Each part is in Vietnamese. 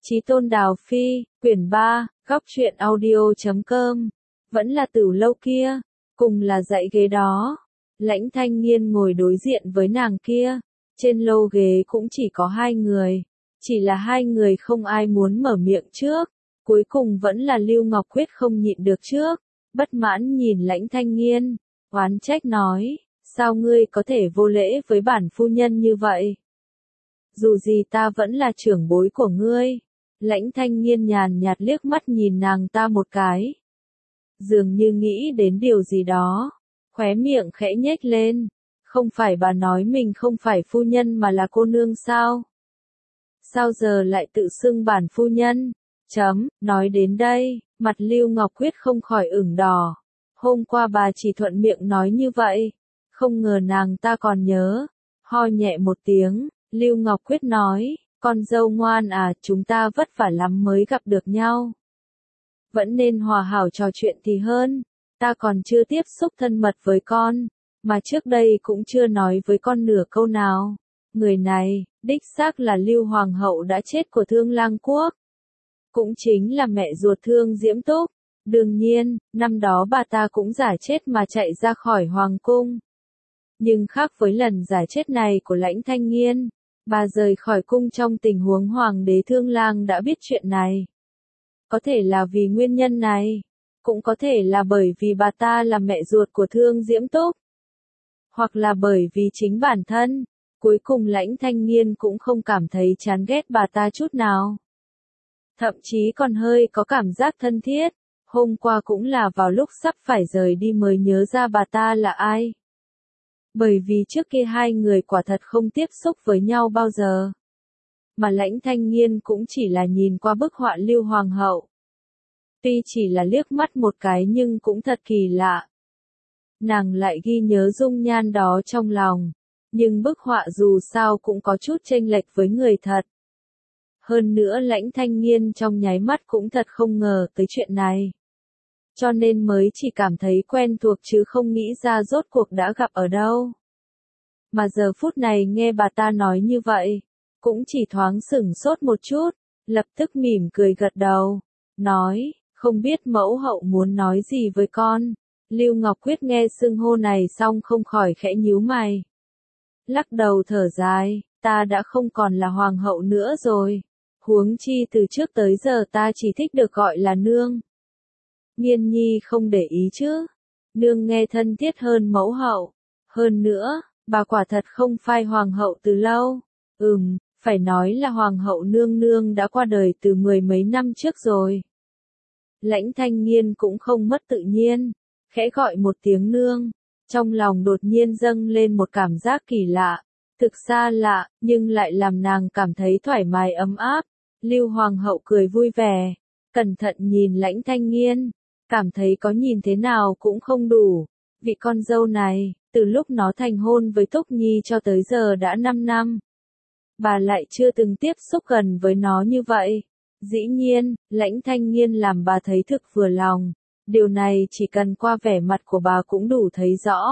Chí Tôn Đào Phi, quyển 3, góc truyện audio.com. Vẫn là Tửu Lâu kia, cùng là dãy ghế đó. Lãnh Thanh Nghiên ngồi đối diện với nàng kia, trên lô ghế cũng chỉ có hai người, chỉ là hai người không ai muốn mở miệng trước, cuối cùng vẫn là Lưu Ngọc Quyết không nhịn được trước, bất mãn nhìn Lãnh Thanh Nghiên, oán trách nói, sao ngươi có thể vô lễ với bản phu nhân như vậy? Dù gì ta vẫn là trưởng bối của ngươi. Lãnh Thanh Nghiên nhàn nhạt liếc mắt nhìn nàng ta một cái. Dường như nghĩ đến điều gì đó, khóe miệng khẽ nhếch lên. Không phải bà nói mình không phải phu nhân mà là cô nương sao? Sao giờ lại tự xưng bản phu nhân? Nói đến đây, mặt Lưu Ngọc Quyết không khỏi ửng đỏ. Hôm qua bà chỉ thuận miệng nói như vậy, không ngờ nàng ta còn nhớ. Ho nhẹ một tiếng, Lưu Ngọc Quyết nói, con dâu ngoan à, chúng ta vất vả lắm mới gặp được nhau. Vẫn nên hòa hảo trò chuyện thì hơn, ta còn chưa tiếp xúc thân mật với con, mà trước đây cũng chưa nói với con nửa câu nào. Người này, đích xác là Lưu Hoàng hậu đã chết của Thương Lang Quốc. Cũng chính là mẹ ruột Thương Diễm Túc. Đương nhiên, năm đó bà ta cũng giả chết mà chạy ra khỏi Hoàng cung. Nhưng khác với lần giả chết này của Lãnh Thanh Nghiên, bà rời khỏi cung trong tình huống Hoàng đế Thương Lang đã biết chuyện này. Có thể là vì nguyên nhân này, cũng có thể là bởi vì bà ta là mẹ ruột của Thương Diễm Túc. Hoặc là bởi vì chính bản thân, cuối cùng Lãnh Thanh Nghiên cũng không cảm thấy chán ghét bà ta chút nào. Thậm chí còn hơi có cảm giác thân thiết, hôm qua cũng là vào lúc sắp phải rời đi mới nhớ ra bà ta là ai. Bởi vì trước kia hai người quả thật không tiếp xúc với nhau bao giờ. Mà Lãnh Thanh Nghiên cũng chỉ là nhìn qua bức họa Lưu Hoàng hậu. Tuy chỉ là liếc mắt một cái nhưng cũng thật kỳ lạ. Nàng lại ghi nhớ dung nhan đó trong lòng. Nhưng bức họa dù sao cũng có chút chênh lệch với người thật. Hơn nữa Lãnh Thanh Nghiên trong nháy mắt cũng thật không ngờ tới chuyện này. Cho nên mới chỉ cảm thấy quen thuộc chứ không nghĩ ra rốt cuộc đã gặp ở đâu. Mà giờ phút này nghe bà ta nói như vậy, cũng chỉ thoáng sửng sốt một chút, lập tức mỉm cười gật đầu, nói, không biết mẫu hậu muốn nói gì với con. Lưu Ngọc Quyết nghe xưng hô này xong không khỏi khẽ nhíu mày. Lắc đầu thở dài, ta đã không còn là hoàng hậu nữa rồi. Huống chi từ trước tới giờ ta chỉ thích được gọi là nương. Nghiên nhi không để ý chứ. Nương nghe thân thiết hơn mẫu hậu. Hơn nữa, bà quả thật không phai hoàng hậu từ lâu. Phải nói là hoàng hậu nương nương đã qua đời từ mười mấy năm trước rồi. Lãnh Thanh Nghiên cũng không mất tự nhiên, khẽ gọi một tiếng nương. Trong lòng đột nhiên dâng lên một cảm giác kỳ lạ, thực xa lạ, nhưng lại làm nàng cảm thấy thoải mái ấm áp. Lưu Hoàng hậu cười vui vẻ, cẩn thận nhìn Lãnh Thanh Nghiên, cảm thấy có nhìn thế nào cũng không đủ. Vị con dâu này, từ lúc nó thành hôn với Túc Nhi cho tới giờ đã 5 năm. Bà lại chưa từng tiếp xúc gần với nó như vậy. Dĩ nhiên, Lãnh Thanh Nghiên làm bà thấy thực vừa lòng. Điều này chỉ cần qua vẻ mặt của bà cũng đủ thấy rõ.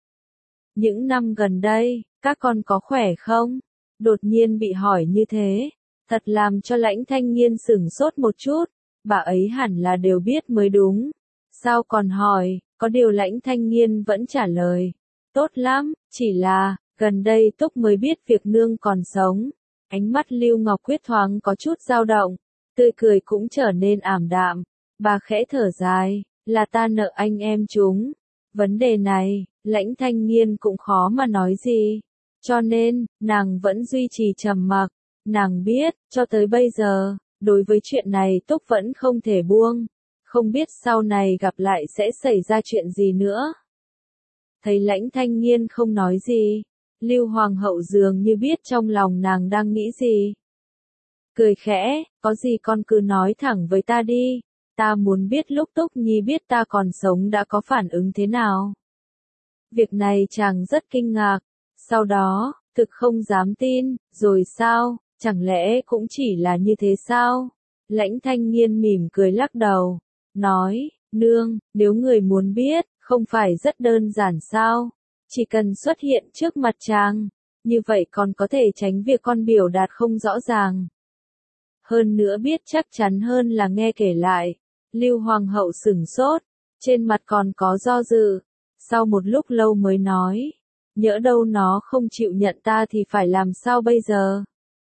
Những năm gần đây, các con có khỏe không? Đột nhiên bị hỏi như thế, thật làm cho Lãnh Thanh Nghiên sửng sốt một chút. Bà ấy hẳn là đều biết mới đúng. Sao còn hỏi? Có điều Lãnh Thanh Nghiên vẫn trả lời. Tốt lắm, chỉ là, gần đây Túc mới biết việc nương còn sống. Ánh mắt Lưu Ngọc Quyết thoáng có chút dao động, tươi cười cũng trở nên ảm đạm. Bà khẽ thở dài, là ta nợ anh em chúng. Vấn đề này, Lãnh Thanh Nghiên cũng khó mà nói gì. Cho nên, nàng vẫn duy trì trầm mặc. Nàng biết, cho tới bây giờ, đối với chuyện này Túc vẫn không thể buông. Không biết sau này gặp lại sẽ xảy ra chuyện gì nữa. Thấy Lãnh Thanh Nghiên không nói gì, Lưu Hoàng hậu dường như biết trong lòng nàng đang nghĩ gì. Cười khẽ, có gì con cứ nói thẳng với ta đi. Ta muốn biết lúc Túc Nhi biết ta còn sống đã có phản ứng thế nào. Việc này chàng rất kinh ngạc. Sau đó, thực không dám tin, rồi sao, chẳng lẽ cũng chỉ là như thế sao? Lãnh Thanh Nghiên mỉm cười lắc đầu, nói, nương, nếu người muốn biết, không phải rất đơn giản sao? Chỉ cần xuất hiện trước mặt chàng, như vậy còn có thể tránh việc con biểu đạt không rõ ràng. hơn nữa biết chắc chắn hơn là nghe kể lại. Lưu Hoàng hậu sửng sốt, trên mặt còn có do dự, sau một lúc lâu mới nói, nhỡ đâu nó không chịu nhận ta thì phải làm sao bây giờ?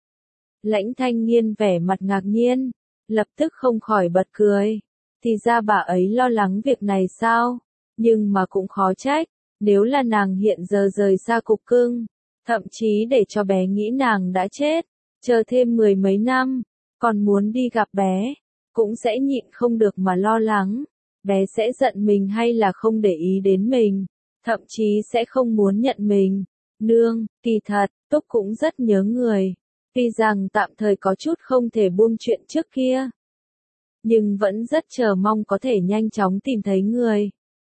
Lãnh Thanh Nghiên vẻ mặt ngạc nhiên, lập tức không khỏi bật cười, thì ra bà ấy lo lắng việc này sao? Nhưng mà cũng khó trách, nếu là nàng hiện giờ rời xa cục cưng, thậm chí để cho bé nghĩ nàng đã chết, chờ thêm 10 mấy năm, còn muốn đi gặp bé, cũng sẽ nhịn không được mà lo lắng, bé sẽ giận mình hay là không để ý đến mình, thậm chí sẽ không muốn nhận mình. Nương, kỳ thật, Túc cũng rất nhớ người, tuy rằng tạm thời có chút không thể buông chuyện trước kia, nhưng vẫn rất chờ mong có thể nhanh chóng tìm thấy người.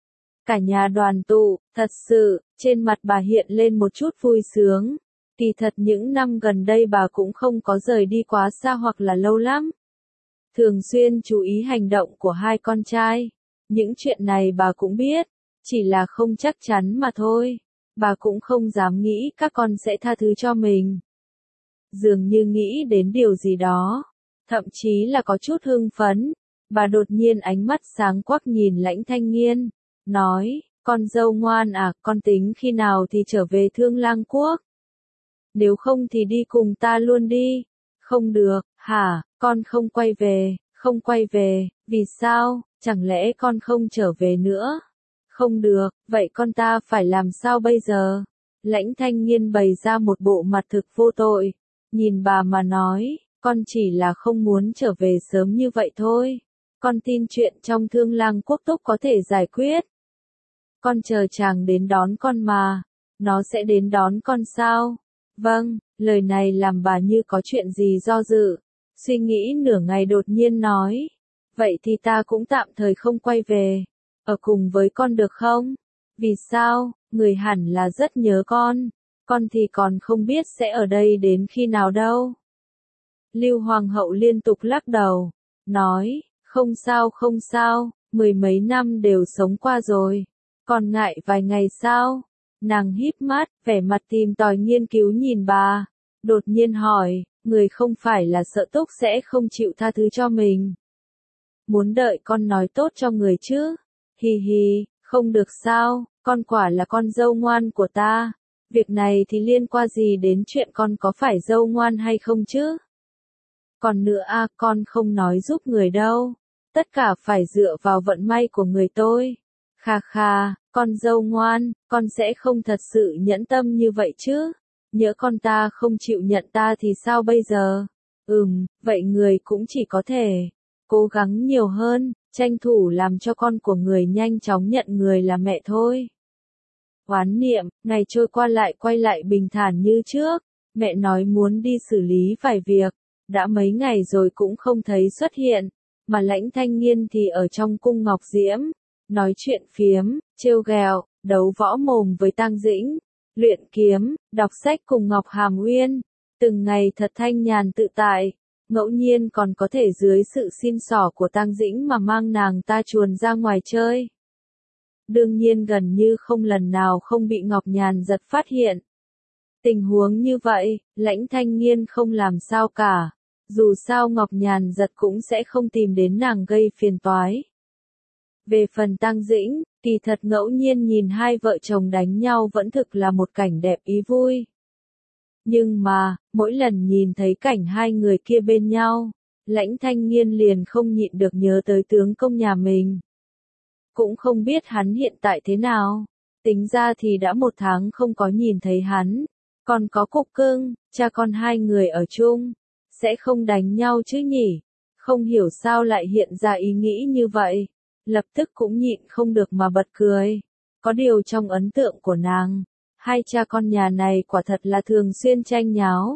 Cả nhà đoàn tụ, thật sự, trên mặt bà hiện lên một chút vui sướng. Kỳ thật những năm gần đây bà cũng không có rời đi quá xa hoặc là lâu lắm. Thường xuyên chú ý hành động của hai con trai. Những chuyện này bà cũng biết, chỉ là không chắc chắn mà thôi. Bà cũng không dám nghĩ các con sẽ tha thứ cho mình. Dường như nghĩ đến điều gì đó, thậm chí là có chút hưng phấn. Bà đột nhiên ánh mắt sáng quắc nhìn Lãnh Thanh Nghiên, nói, con dâu ngoan à, con tính khi nào thì trở về Thương Lang Quốc? Nếu không thì đi cùng ta luôn đi. Không được, hả, con không quay về, không quay về, vì sao, chẳng lẽ con không trở về nữa? Không được, vậy con ta phải làm sao bây giờ? Lãnh Thanh Nghiên bày ra một bộ mặt thực vô tội, nhìn bà mà nói, con chỉ là không muốn trở về sớm như vậy thôi. Con tin chuyện trong Thương Lang Quốc Túc có thể giải quyết. Con chờ chàng đến đón con mà, nó sẽ đến đón con sao? Vâng, lời này làm bà như có chuyện gì do dự, suy nghĩ nửa ngày đột nhiên nói, vậy thì ta cũng tạm thời không quay về, ở cùng với con được không? Vì sao, người hẳn là rất nhớ con thì còn không biết sẽ ở đây đến khi nào đâu. Lưu Hoàng hậu liên tục lắc đầu, nói, không sao, 10 mấy năm đều sống qua rồi, còn ngại vài ngày sao? Nàng híp mắt, vẻ mặt tìm tòi nghiên cứu nhìn bà, đột nhiên hỏi, người không phải là sợ Túc sẽ không chịu tha thứ cho mình. Muốn đợi con nói tốt cho người chứ? Hi hi, không được sao, con quả là con dâu ngoan của ta. Việc này thì liên quan gì đến chuyện con có phải dâu ngoan hay không chứ? Còn nữa à, con không nói giúp người đâu. Tất cả phải dựa vào vận may của người tôi. Kha kha, con dâu ngoan, con sẽ không thật sự nhẫn tâm như vậy chứ. Nhỡ con ta không chịu nhận ta thì sao bây giờ? Vậy người cũng chỉ có thể cố gắng nhiều hơn, tranh thủ làm cho con của người nhanh chóng nhận người là mẹ thôi. Oán niệm, ngày trôi qua lại quay lại bình thản như trước, mẹ nói muốn đi xử lý vài việc, đã mấy ngày rồi cũng không thấy xuất hiện, mà Lãnh Thanh Nghiên thì ở trong cung Ngọc Diễm, nói chuyện phiếm, trêu ghẹo, đấu võ mồm với Tang Dĩnh, luyện kiếm, đọc sách cùng Ngọc Hàm Uyên, từng ngày thật thanh nhàn tự tại, ngẫu nhiên còn có thể dưới sự xin xỏ của Tang Dĩnh mà mang nàng ta chuồn ra ngoài chơi. Đương nhiên gần như không lần nào không bị Ngọc Nhàn giật phát hiện. Tình huống như vậy, Lãnh Thanh Nghiên không làm sao cả, dù sao Ngọc Nhàn giật cũng sẽ không tìm đến nàng gây phiền toái. Về phần Tang Dĩnh, kỳ thật ngẫu nhiên nhìn hai vợ chồng đánh nhau vẫn thực là một cảnh đẹp ý vui. Nhưng mà, mỗi lần nhìn thấy cảnh hai người kia bên nhau, Lãnh Thanh Nghiên liền không nhịn được nhớ tới tướng công nhà mình. Cũng không biết hắn hiện tại thế nào, tính ra thì đã 1 tháng không có nhìn thấy hắn, còn có Cục Cưng, cha con hai người ở chung, sẽ không đánh nhau chứ nhỉ, không hiểu sao lại hiện ra ý nghĩ như vậy, lập tức cũng nhịn không được mà bật cười, có điều trong ấn tượng của nàng, hai cha con nhà này quả thật là thường xuyên tranh nháo.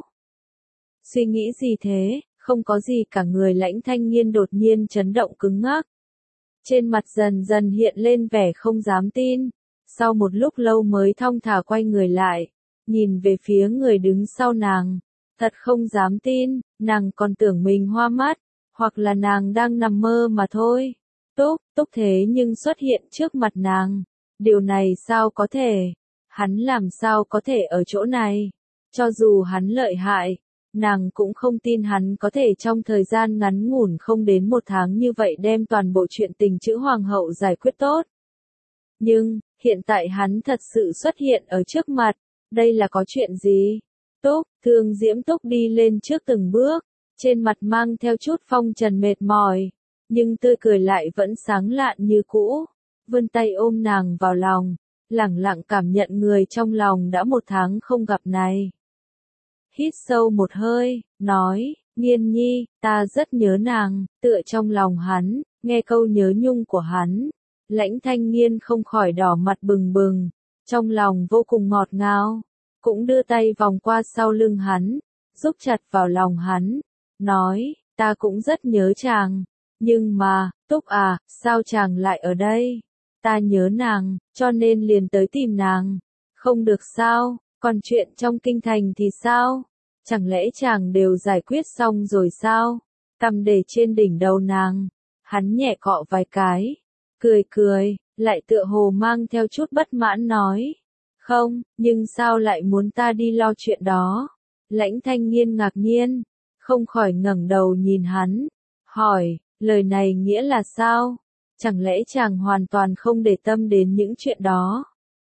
Suy nghĩ gì thế, không có gì cả người Lãnh Thanh Nghiên đột nhiên chấn động cứng ngắc. Trên mặt dần dần hiện lên vẻ không dám tin, sau một lúc lâu mới thong thả quay người lại, nhìn về phía người đứng sau nàng, thật không dám tin, nàng còn tưởng mình hoa mắt, hoặc là nàng đang nằm mơ mà thôi. Túc thế nhưng xuất hiện trước mặt nàng, điều này sao có thể, hắn làm sao có thể ở chỗ này, cho dù hắn lợi hại, Nàng cũng không tin hắn có thể trong thời gian ngắn ngủn không đến 1 tháng như vậy đem toàn bộ chuyện tình chữ hoàng hậu giải quyết tốt. Nhưng, hiện tại hắn thật sự xuất hiện ở trước mặt, đây là có chuyện gì? Túc, Thương Diễm Túc đi lên trước từng bước, trên mặt mang theo chút phong trần mệt mỏi, nhưng tươi cười lại vẫn sáng lạn như cũ, vươn tay ôm nàng vào lòng, lẳng lặng cảm nhận người trong lòng đã 1 tháng không gặp này. Hít sâu một hơi, nói, Nghiên Nhi, ta rất nhớ nàng, tựa trong lòng hắn, nghe câu nhớ nhung của hắn. Lãnh Thanh Nghiên không khỏi đỏ mặt bừng bừng, trong lòng vô cùng ngọt ngào, cũng đưa tay vòng qua sau lưng hắn, rúc chặt vào lòng hắn, nói, ta cũng rất nhớ chàng, nhưng mà, Túc à, sao chàng lại ở đây? Ta nhớ nàng, cho nên liền tới tìm nàng, không được sao, còn chuyện trong kinh thành thì sao? Chẳng lẽ chàng đều giải quyết xong rồi sao? Cầm để trên đỉnh đầu nàng, hắn nhẹ cọ vài cái, cười cười, lại tựa hồ mang theo chút bất mãn nói. Không, nhưng sao lại muốn ta đi lo chuyện đó? Lãnh Thanh Nghiên ngạc nhiên, không khỏi ngẩng đầu nhìn hắn, hỏi, lời này nghĩa là sao? Chẳng lẽ chàng hoàn toàn không để tâm đến những chuyện đó?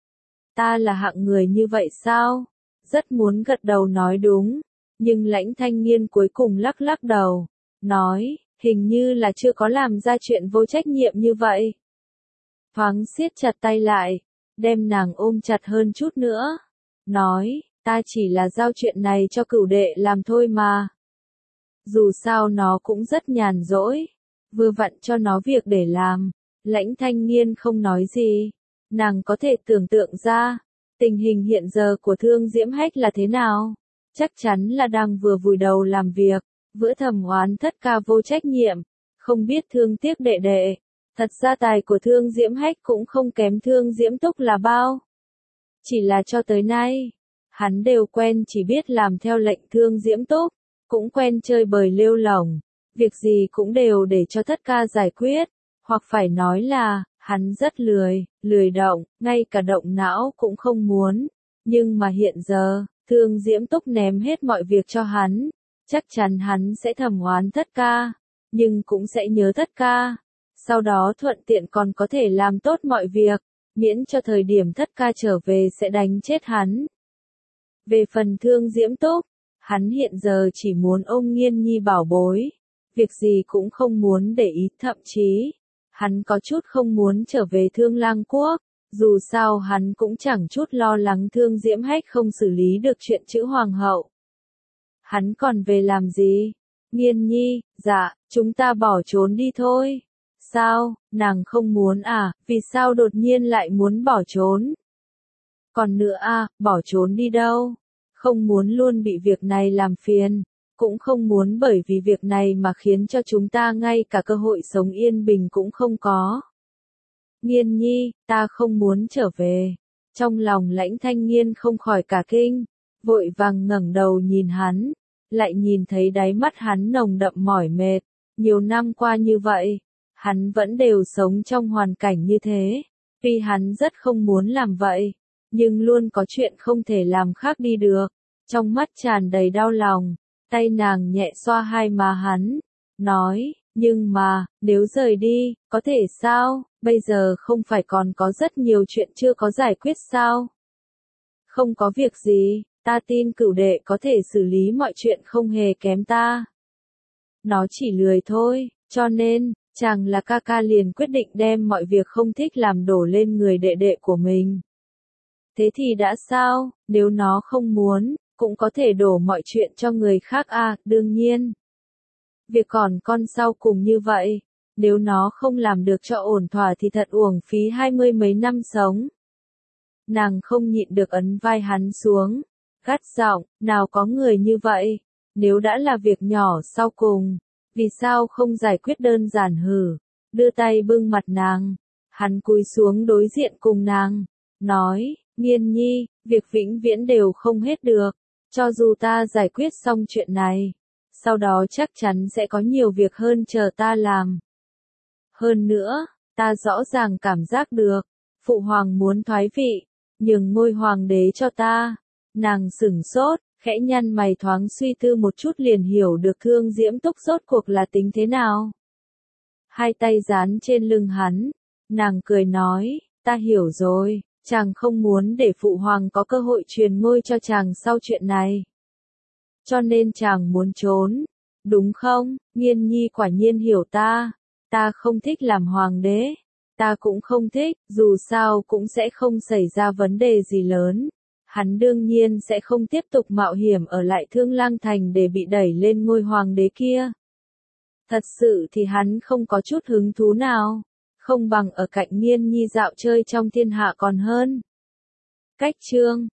Ta là hạng người như vậy sao? Rất muốn gật đầu nói đúng, nhưng Lãnh Thanh Nghiên cuối cùng lắc lắc đầu, nói, hình như là chưa có làm ra chuyện vô trách nhiệm như vậy. Thoáng siết chặt tay lại, đem nàng ôm chặt hơn chút nữa, nói, ta chỉ là giao chuyện này cho cửu đệ làm thôi mà. Dù sao nó cũng rất nhàn rỗi, vừa vặn cho nó việc để làm. Lãnh Thanh Nghiên không nói gì, nàng có thể tưởng tượng ra, tình hình hiện giờ của Thương Diễm Hách là thế nào, chắc chắn là đang vừa vùi đầu làm việc, vữa thầm oán thất ca vô trách nhiệm, không biết thương tiếc đệ đệ. Thật ra tài của Thương Diễm Hách cũng không kém Thương Diễm Túc là bao. Chỉ là cho tới nay, hắn đều quen chỉ biết làm theo lệnh Thương Diễm Túc, cũng quen chơi bời lêu lổng, việc gì cũng đều để cho thất ca giải quyết, hoặc phải nói là, hắn rất lười động, ngay cả động não cũng không muốn. Nhưng mà hiện giờ, Thương Diễm Túc ném hết mọi việc cho hắn, chắc chắn hắn sẽ thầm oán thất ca, nhưng cũng sẽ nhớ thất ca. Sau đó thuận tiện còn có thể làm tốt mọi việc, miễn cho thời điểm thất ca trở về sẽ đánh chết hắn. Về phần Thương Diễm Túc, hắn hiện giờ chỉ muốn ôm Nghiên Nhi bảo bối, việc gì cũng không muốn để ý, thậm chí, hắn có chút không muốn trở về Thương Lang Quốc, dù sao hắn cũng chẳng chút lo lắng Thương Diễm Hách không xử lý được chuyện chữ hoàng hậu. Hắn còn về làm gì? Nghiên Nhi, dạ, chúng ta bỏ trốn đi thôi. Sao, nàng không muốn à, vì sao đột nhiên lại muốn bỏ trốn? Còn nữa à, bỏ trốn đi đâu? Không muốn luôn bị việc này làm phiền, cũng không muốn bởi vì việc này mà khiến cho chúng ta ngay cả cơ hội sống yên bình cũng không có. Nghiên Nhi, ta không muốn trở về. Trong lòng Lãnh Thanh Nghiên không khỏi cả kinh, vội vàng ngẩng đầu nhìn hắn, lại nhìn thấy đáy mắt hắn nồng đậm mỏi mệt, nhiều năm qua như vậy. Hắn vẫn đều sống trong hoàn cảnh như thế, vì hắn rất không muốn làm vậy, nhưng luôn có chuyện không thể làm khác đi được. Trong mắt tràn đầy đau lòng, tay nàng nhẹ xoa hai má hắn, nói, nhưng mà, nếu rời đi, có thể sao, bây giờ không phải còn có rất nhiều chuyện chưa có giải quyết sao? Không có việc gì, ta tin cửu đệ có thể xử lý mọi chuyện không hề kém ta. Nó chỉ lười thôi, cho nên, chàng là ca ca liền quyết định đem mọi việc không thích làm đổ lên người đệ đệ của mình. Thế thì đã sao, nếu nó không muốn, cũng có thể đổ mọi chuyện cho người khác à, đương nhiên. Việc còn con sau cùng như vậy, nếu nó không làm được cho ổn thỏa thì thật uổng phí 20 mấy năm sống. Nàng không nhịn được ấn vai hắn xuống, gắt giọng, nào có người như vậy, nếu đã là việc nhỏ sau cùng, vì sao không giải quyết đơn giản hử, đưa tay bưng mặt nàng, hắn cúi xuống đối diện cùng nàng, nói, Nghiên Nhi, việc vĩnh viễn đều không hết được, cho dù ta giải quyết xong chuyện này, sau đó chắc chắn sẽ có nhiều việc hơn chờ ta làm. Hơn nữa, ta rõ ràng cảm giác được, Phụ Hoàng muốn thoái vị, nhường ngôi Hoàng đế cho ta. Nàng sửng sốt, Khẽ nhăn mày thoáng suy tư một chút liền hiểu được Thương Diễm Túc rốt cuộc là tính thế nào. Hai tay dán trên lưng hắn, nàng cười nói, ta hiểu rồi, chàng không muốn để phụ hoàng có cơ hội truyền ngôi cho chàng sau chuyện này. Cho nên chàng muốn trốn, đúng không? Nghiên nhi quả nhiên hiểu ta không thích làm hoàng đế, ta cũng không thích, dù sao cũng sẽ không xảy ra vấn đề gì lớn. Hắn đương nhiên sẽ không tiếp tục mạo hiểm ở lại Thương Lang Thành để bị đẩy lên ngôi hoàng đế kia. Thật sự thì hắn không có chút hứng thú nào, không bằng ở cạnh Nghiên nhi dạo chơi trong thiên hạ còn hơn. Cách chương